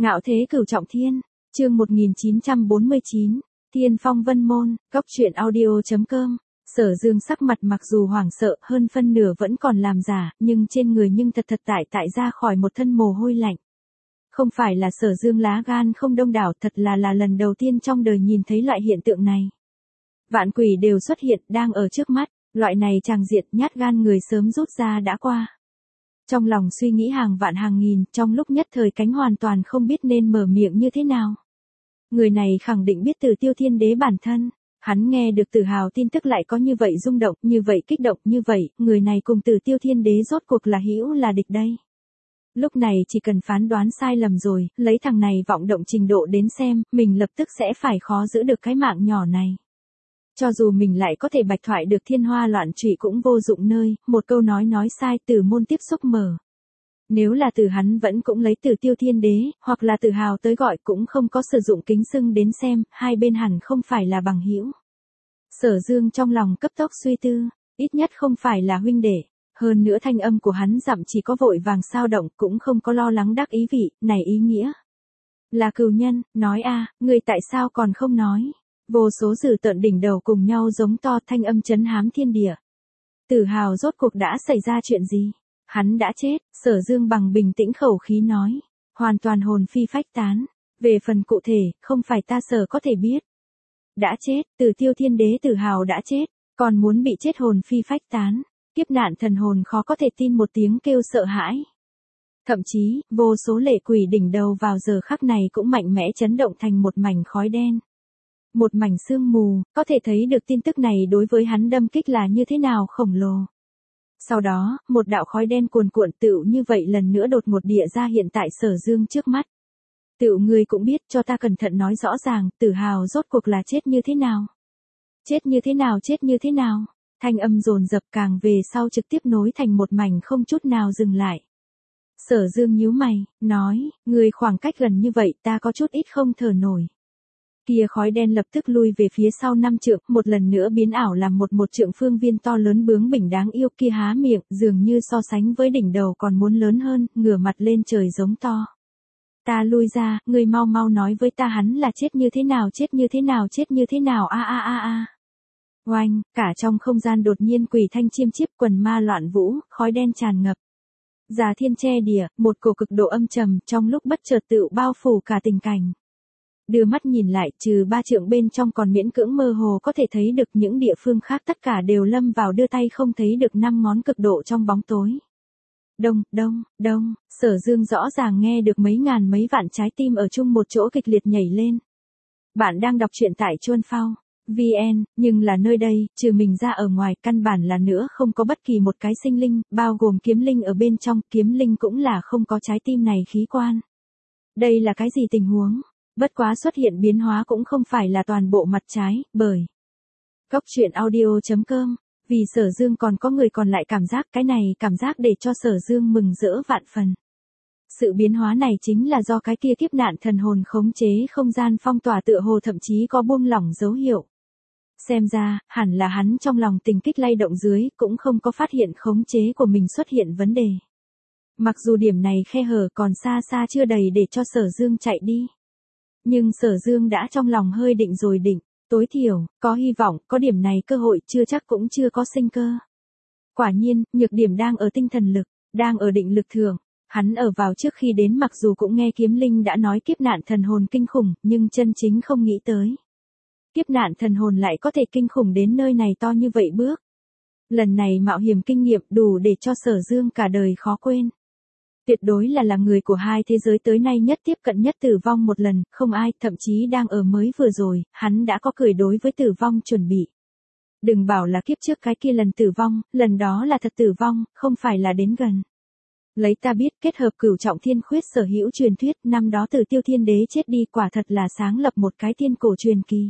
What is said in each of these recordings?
Ngạo thế cửu trọng thiên, chương 1949, Tiên phong vân môn, góc truyện audio.com. Sở Dương sắc mặt mặc dù hoảng sợ hơn phân nửa vẫn còn làm giả, nhưng trên người thật tại ra khỏi một thân mồ hôi lạnh. Không phải là Sở Dương lá gan không đông đảo, thật là lần đầu tiên trong đời nhìn thấy loại hiện tượng này. Vạn quỷ đều xuất hiện, đang ở trước mắt, loại này tràng diện nhát gan người sớm rút ra đã qua. Trong lòng suy nghĩ hàng vạn hàng nghìn, trong lúc nhất thời cánh hoàn toàn không biết nên mở miệng như thế nào. Người này khẳng định biết Tử Tiêu Thiên Đế bản thân, hắn nghe được Tử Hào tin tức lại có như vậy rung động, như vậy kích động, như vậy, người này cùng Tử Tiêu Thiên Đế rốt cuộc là hữu là địch đây. Lúc này chỉ cần phán đoán sai lầm rồi, lấy thằng này vọng động trình độ đến xem, mình lập tức sẽ phải khó giữ được cái mạng nhỏ này. Cho dù mình lại có thể bạch thoại được thiên hoa loạn trụy cũng vô dụng nơi, một câu nói sai Tử môn tiếp xúc mở. Nếu là Tử hắn vẫn cũng lấy Tử Tiêu Thiên Đế, hoặc là Tử Hào tới gọi cũng không có sử dụng kính xưng đến xem, hai bên hẳn không phải là bằng hữu. Sở Dương trong lòng cấp tốc suy tư, ít nhất không phải là huynh đệ. Hơn nữa thanh âm của hắn dặm chỉ có vội vàng sao động, cũng không có lo lắng đắc ý vị, này ý nghĩa. Là cừu nhân, nói a, người tại sao còn không nói? Vô số dữ tợn đỉnh đầu cùng nhau giống to, thanh âm chấn hám thiên địa. Tử Hào rốt cuộc đã xảy ra chuyện gì? Hắn đã chết, Sở Dương bằng bình tĩnh khẩu khí nói. Hoàn toàn hồn phi phách tán. Về phần cụ thể, không phải ta Sở có thể biết. Đã chết, Tử Tiêu Thiên Đế Tử Hào đã chết, còn muốn bị chết hồn phi phách tán. Kiếp nạn thần hồn khó có thể tin một tiếng kêu sợ hãi. Thậm chí, vô số lệ quỷ đỉnh đầu vào giờ khắc này cũng mạnh mẽ chấn động thành một mảnh khói đen. Một mảnh sương mù, có thể thấy được tin tức này đối với hắn đâm kích là như thế nào khổng lồ. Sau đó, một đạo khói đen cuồn cuộn tựu như vậy lần nữa đột ngột địa ra hiện tại Sở Dương trước mắt. Tựu người cũng biết, cho ta cẩn thận nói rõ ràng, Tử Hào rốt cuộc là chết như thế nào? Chết như thế nào, chết như thế nào? Thanh âm dồn dập càng về sau trực tiếp nối thành một mảnh không chút nào dừng lại. Sở Dương nhíu mày, nói, người khoảng cách gần như vậy ta có chút ít không thở nổi. Kia khói đen lập tức lui về phía sau 5 trượng, một lần nữa biến ảo làm một trượng phương viên to lớn bướng bỉnh đáng yêu kia há miệng, dường như so sánh với đỉnh đầu còn muốn lớn hơn, ngửa mặt lên trời giống to. Ta lui ra, ngươi mau mau nói với ta hắn là chết như thế nào, chết như thế nào, chết như thế nào a a a a. Oanh, cả trong không gian đột nhiên quỷ thanh chiêm chiếp quần ma loạn vũ, khói đen tràn ngập. Già thiên che địa, một cổ cực độ âm trầm trong lúc bất chợt tự bao phủ cả tình cảnh. Đưa mắt nhìn lại, trừ 3 trượng bên trong còn miễn cưỡng mơ hồ có thể thấy được những địa phương khác tất cả đều lâm vào đưa tay không thấy được 5 ngón cực độ trong bóng tối. Đông, đông, đông, Sở Dương rõ ràng nghe được mấy ngàn mấy vạn trái tim ở chung một chỗ kịch liệt nhảy lên. Bạn đang đọc truyện tại Chuan Phao VN, nhưng là nơi đây, trừ mình ra ở ngoài, căn bản là nữa không có bất kỳ một cái sinh linh, bao gồm kiếm linh ở bên trong, kiếm linh cũng là không có trái tim này khí quan. Đây là cái gì tình huống? Bất quá xuất hiện biến hóa cũng không phải là toàn bộ mặt trái, bởi góc truyện audio.com, vì Sở Dương còn có người còn lại cảm giác cái này cảm giác để cho Sở Dương mừng rỡ vạn phần. Sự biến hóa này chính là do cái kia kiếp nạn thần hồn khống chế không gian phong tỏa tựa hồ thậm chí có buông lỏng dấu hiệu. Xem ra, hẳn là hắn trong lòng tình kích lay động dưới cũng không có phát hiện khống chế của mình xuất hiện vấn đề. Mặc dù điểm này khe hở còn xa xa chưa đầy để cho Sở Dương chạy đi. Nhưng Sở Dương đã trong lòng hơi định rồi định, tối thiểu, có hy vọng, có điểm này cơ hội chưa chắc cũng chưa có sinh cơ. Quả nhiên, nhược điểm đang ở tinh thần lực, đang ở định lực thường. Hắn ở vào trước khi đến mặc dù cũng nghe kiếm linh đã nói kiếp nạn thần hồn kinh khủng, nhưng chân chính không nghĩ tới. Kiếp nạn thần hồn lại có thể kinh khủng đến nơi này to như vậy bước. Lần này mạo hiểm kinh nghiệm đủ để cho Sở Dương cả đời khó quên. Tuyệt đối là người của hai thế giới tới nay nhất tiếp cận nhất tử vong một lần, không ai, thậm chí đang ở mới vừa rồi, hắn đã có cười đối với tử vong chuẩn bị. Đừng bảo là kiếp trước cái kia lần tử vong, lần đó là thật tử vong, không phải là đến gần. Lấy ta biết kết hợp cửu trọng thiên khuyết sở hữu truyền thuyết, năm đó Tử Tiêu Thiên Đế chết đi quả thật là sáng lập một cái thiên cổ truyền kỳ.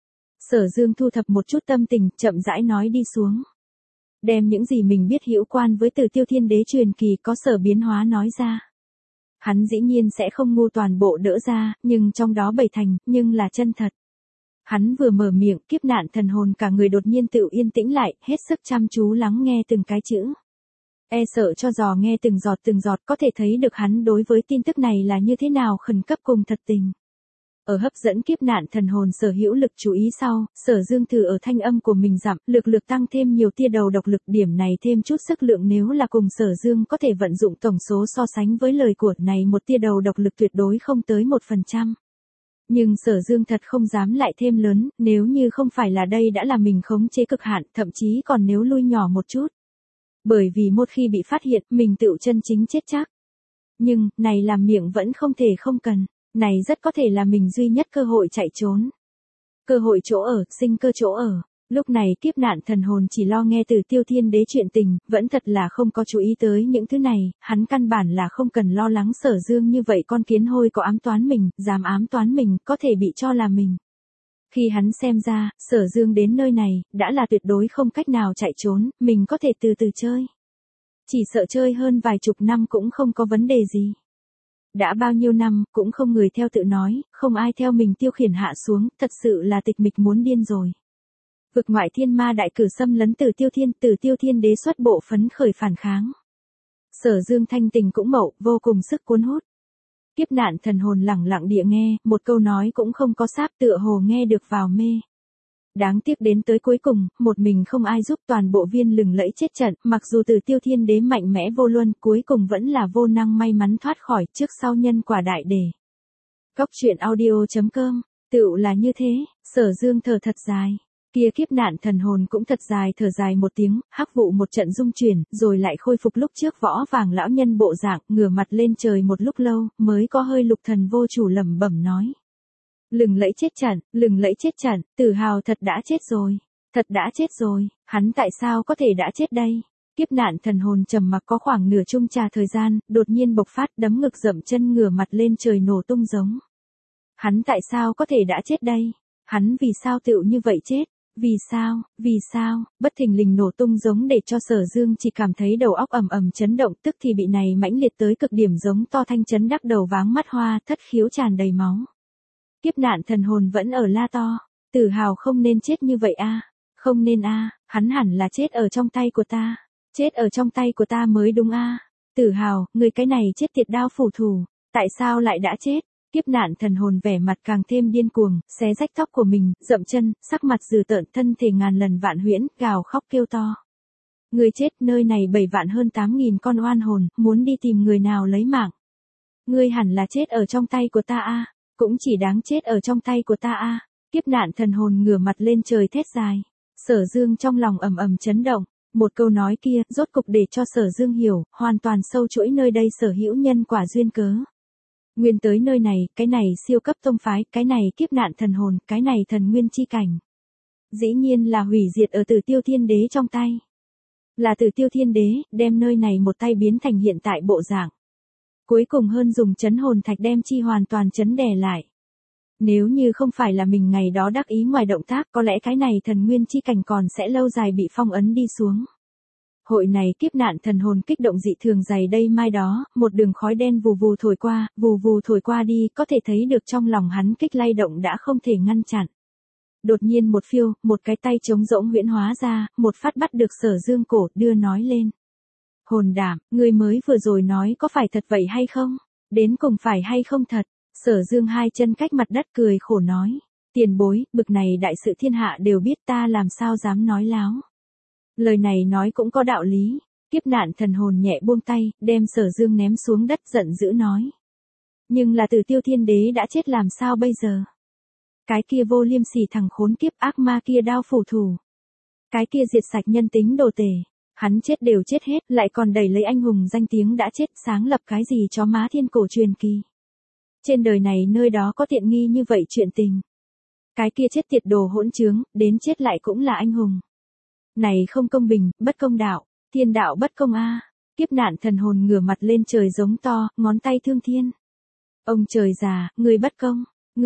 Sở Dương thu thập một chút tâm tình, chậm rãi nói đi xuống. Đem những gì mình biết hữu quan với Tử Tiêu Thiên Đế truyền kỳ có sở biến hóa nói ra. Hắn dĩ nhiên sẽ không ngu toàn bộ đỡ ra, nhưng trong đó 7 thành, nhưng là chân thật. Hắn vừa mở miệng, kiếp nạn thần hồn cả người đột nhiên tự yên tĩnh lại, hết sức chăm chú lắng nghe từng cái chữ. E sợ cho dò nghe từng giọt có thể thấy được hắn đối với tin tức này là như thế nào khẩn cấp cùng thật tình. Ở hấp dẫn kiếp nạn thần hồn sở hữu lực chú ý sau, Sở Dương thử ở thanh âm của mình giảm, lực tăng thêm nhiều tia đầu độc lực, điểm này thêm chút sức lượng nếu là cùng Sở Dương có thể vận dụng tổng số so sánh với lời của này một tia đầu độc lực tuyệt đối không tới 1%. Nhưng Sở Dương thật không dám lại thêm lớn, nếu như không phải là đây đã là mình khống chế cực hạn, thậm chí còn nếu lui nhỏ một chút. Bởi vì một khi bị phát hiện, mình tựu chân chính chết chắc. Nhưng, này làm miệng vẫn không thể không cần. Này rất có thể là mình duy nhất cơ hội chạy trốn. Cơ hội chỗ ở, sinh cơ chỗ ở. Lúc này kiếp nạn thần hồn chỉ lo nghe từ Tiêu Thiên Đế chuyện tình, vẫn thật là không có chú ý tới những thứ này, hắn căn bản là không cần lo lắng Sở Dương như vậy con kiến hôi có ám toán mình, dám ám toán mình, có thể bị cho là mình. Khi hắn xem ra, Sở Dương đến nơi này, đã là tuyệt đối không cách nào chạy trốn, mình có thể từ từ chơi. Chỉ sợ chơi hơn vài chục năm cũng không có vấn đề gì. Đã bao nhiêu năm, cũng không người theo tự nói, không ai theo mình tiêu khiển hạ xuống, thật sự là tịch mịch muốn điên rồi. Vực ngoại thiên ma đại cử xâm lấn từ Tiêu Thiên Đế xuất bộ phấn khởi phản kháng. Sở Dương thanh tình cũng mậu, vô cùng sức cuốn hút. Kiếp nạn thần hồn lẳng lặng địa nghe, một câu nói cũng không có sáp tựa hồ nghe được vào mê. Đáng tiếc đến tới cuối cùng, một mình không ai giúp toàn bộ viên lừng lẫy chết trận, mặc dù từ Tiêu Thiên Đế mạnh mẽ vô luân, cuối cùng vẫn là vô năng may mắn thoát khỏi, trước sau nhân quả đại đề. Cóc truyện audio.com, tựu là như thế, Sở Dương thở thật dài. Kia kiếp nạn thần hồn cũng thật dài thở dài một tiếng, hắc vụ một trận rung chuyển, rồi lại khôi phục lúc trước võ vàng lão nhân bộ dạng, ngửa mặt lên trời một lúc lâu, mới có hơi lục thần vô chủ lẩm bẩm nói. Lừng lẫy chết trận, Tử Hào thật đã chết rồi, thật đã chết rồi, hắn tại sao có thể đã chết đây? Kiếp nạn thần hồn trầm mặc có khoảng nửa chung trà thời gian, đột nhiên bộc phát đấm ngực dậm chân ngửa mặt lên trời nổ tung giống. Hắn tại sao có thể đã chết đây? Hắn vì sao tựu như vậy chết? Vì sao, bất thình lình nổ tung giống để cho Sở Dương chỉ cảm thấy đầu óc ầm ầm chấn động, tức thì bị này mãnh liệt tới cực điểm giống to thanh chấn đắc đầu váng mắt hoa, thất khiếu tràn đầy máu. Kiếp nạn thần hồn vẫn ở la to, Tử Hào không nên chết như vậy a, không nên a, hắn hẳn là chết ở trong tay của ta, chết ở trong tay của ta mới đúng a. Tử Hào, người cái này chết tiệt đao phủ thủ, tại sao lại đã chết? Kiếp nạn thần hồn vẻ mặt càng thêm điên cuồng, xé rách tóc của mình, dậm chân, sắc mặt dữ tợn, thân thể ngàn lần vạn huyễn, gào khóc kêu to. Người chết, nơi này 7 vạn hơn 8.000 con oan hồn, muốn đi tìm người nào lấy mạng. Ngươi hẳn là chết ở trong tay của ta a, cũng chỉ đáng chết ở trong tay của ta a. Kiếp nạn thần hồn ngửa mặt lên trời thét dài. Sở Dương trong lòng ầm ầm chấn động, một câu nói kia, rốt cục để cho Sở Dương hiểu, hoàn toàn sâu chuỗi nơi đây sở hữu nhân quả duyên cớ. Nguyên tới nơi này, cái này siêu cấp tông phái, cái này kiếp nạn thần hồn, cái này thần nguyên chi cảnh. Dĩ nhiên là hủy diệt ở Từ Tiêu Thiên Đế trong tay. Là Từ Tiêu Thiên Đế, đem nơi này một tay biến thành hiện tại bộ dạng. Cuối cùng hơn dùng chấn hồn thạch đem chi hoàn toàn chấn đè lại. Nếu như không phải là mình ngày đó đắc ý ngoài động tác, có lẽ cái này thần nguyên chi cảnh còn sẽ lâu dài bị phong ấn đi xuống. Hội này kiếp nạn thần hồn kích động dị thường dày đây mai đó, một đường khói đen vù vù thổi qua đi, có thể thấy được trong lòng hắn kích lay động đã không thể ngăn chặn. Đột nhiên một phiêu, một cái tay trống rỗng huyễn hóa ra, một phát bắt được Sở Dương cổ, đưa nói lên. Hồn đảm, người mới vừa rồi nói có phải thật vậy hay không? Đến cùng phải hay không thật? Sở Dương hai chân cách mặt đất cười khổ nói. Tiền bối, bực này đại sự thiên hạ đều biết, ta làm sao dám nói láo. Lời này nói cũng có đạo lý. Kiếp nạn thần hồn nhẹ buông tay, đem Sở Dương ném xuống đất giận dữ nói. Nhưng là Từ Tiêu Thiên Đế đã chết làm sao bây giờ? Cái kia vô liêm sỉ thằng khốn kiếp ác ma kia đao phủ thủ. Cái kia diệt sạch nhân tính đồ tể. Hắn chết đều chết hết, lại còn đẩy lấy anh hùng danh tiếng đã chết, sáng lập cái gì chó má thiên cổ truyền kỳ. Trên đời này nơi đó có tiện nghi như vậy chuyện tình. Cái kia chết tiệt đồ hỗn trướng, đến chết lại cũng là anh hùng. Này không công bình, bất công đạo, thiên đạo bất công a. Kiếp nạn thần hồn ngửa mặt lên trời giống to, ngón tay thương thiên. Ông trời già, người bất công,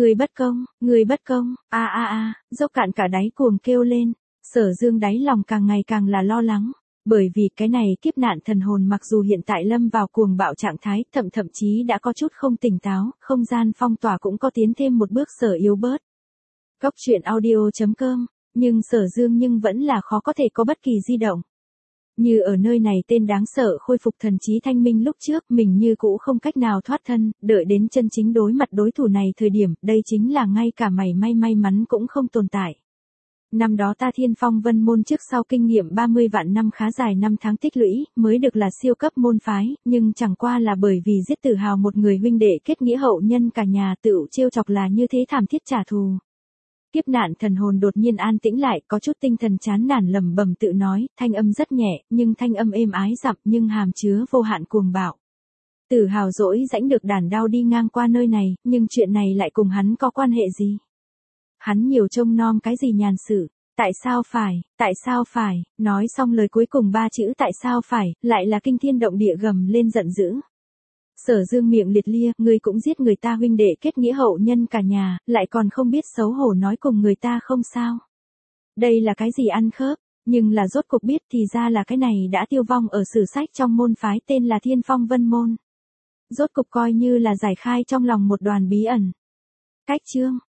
dốc cạn cả đáy cuồng kêu lên. Sở Dương đáy lòng càng ngày càng là lo lắng. Bởi vì cái này kiếp nạn thần hồn mặc dù hiện tại lâm vào cuồng bạo trạng thái, thậm chí đã có chút không tỉnh táo, không gian phong tỏa cũng có tiến thêm một bước Sở yếu bớt. Cóc truyện audio.com, nhưng Sở Dương nhưng vẫn là khó có thể có bất kỳ di động. Như ở nơi này tên đáng sợ khôi phục thần trí thanh minh lúc trước, mình như cũ không cách nào thoát thân, đợi đến chân chính đối mặt đối thủ này thời điểm, đây chính là ngay cả mảy may mắn cũng không tồn tại. Năm đó ta Thiên Phong Vân môn trước sau kinh nghiệm 30 vạn năm khá dài năm tháng tích lũy, mới được là siêu cấp môn phái, nhưng chẳng qua là bởi vì giết Tử Hào một người huynh đệ kết nghĩa hậu nhân cả nhà tựu trêu chọc là như thế thảm thiết trả thù. Kiếp nạn thần hồn đột nhiên an tĩnh lại, có chút tinh thần chán nản lẩm bẩm tự nói, thanh âm rất nhẹ, nhưng thanh âm êm ái dặm nhưng hàm chứa vô hạn cuồng bạo. Tử Hào dỗi rãnh được đàn đao đi ngang qua nơi này, nhưng chuyện này lại cùng hắn có quan hệ gì? Hắn nhiều trông nom cái gì nhàn sự, tại sao phải, nói xong lời cuối cùng 3 chữ tại sao phải, lại là kinh thiên động địa gầm lên giận dữ. Sở Dương miệng liệt lia, ngươi cũng giết người ta huynh đệ kết nghĩa hậu nhân cả nhà, lại còn không biết xấu hổ nói cùng người ta không sao. Đây là cái gì ăn khớp, nhưng là rốt cục biết thì ra là cái này đã tiêu vong ở sử sách trong môn phái tên là Thiên Phong Vân Môn. Rốt cục coi như là giải khai trong lòng một đoàn bí ẩn. Cách chương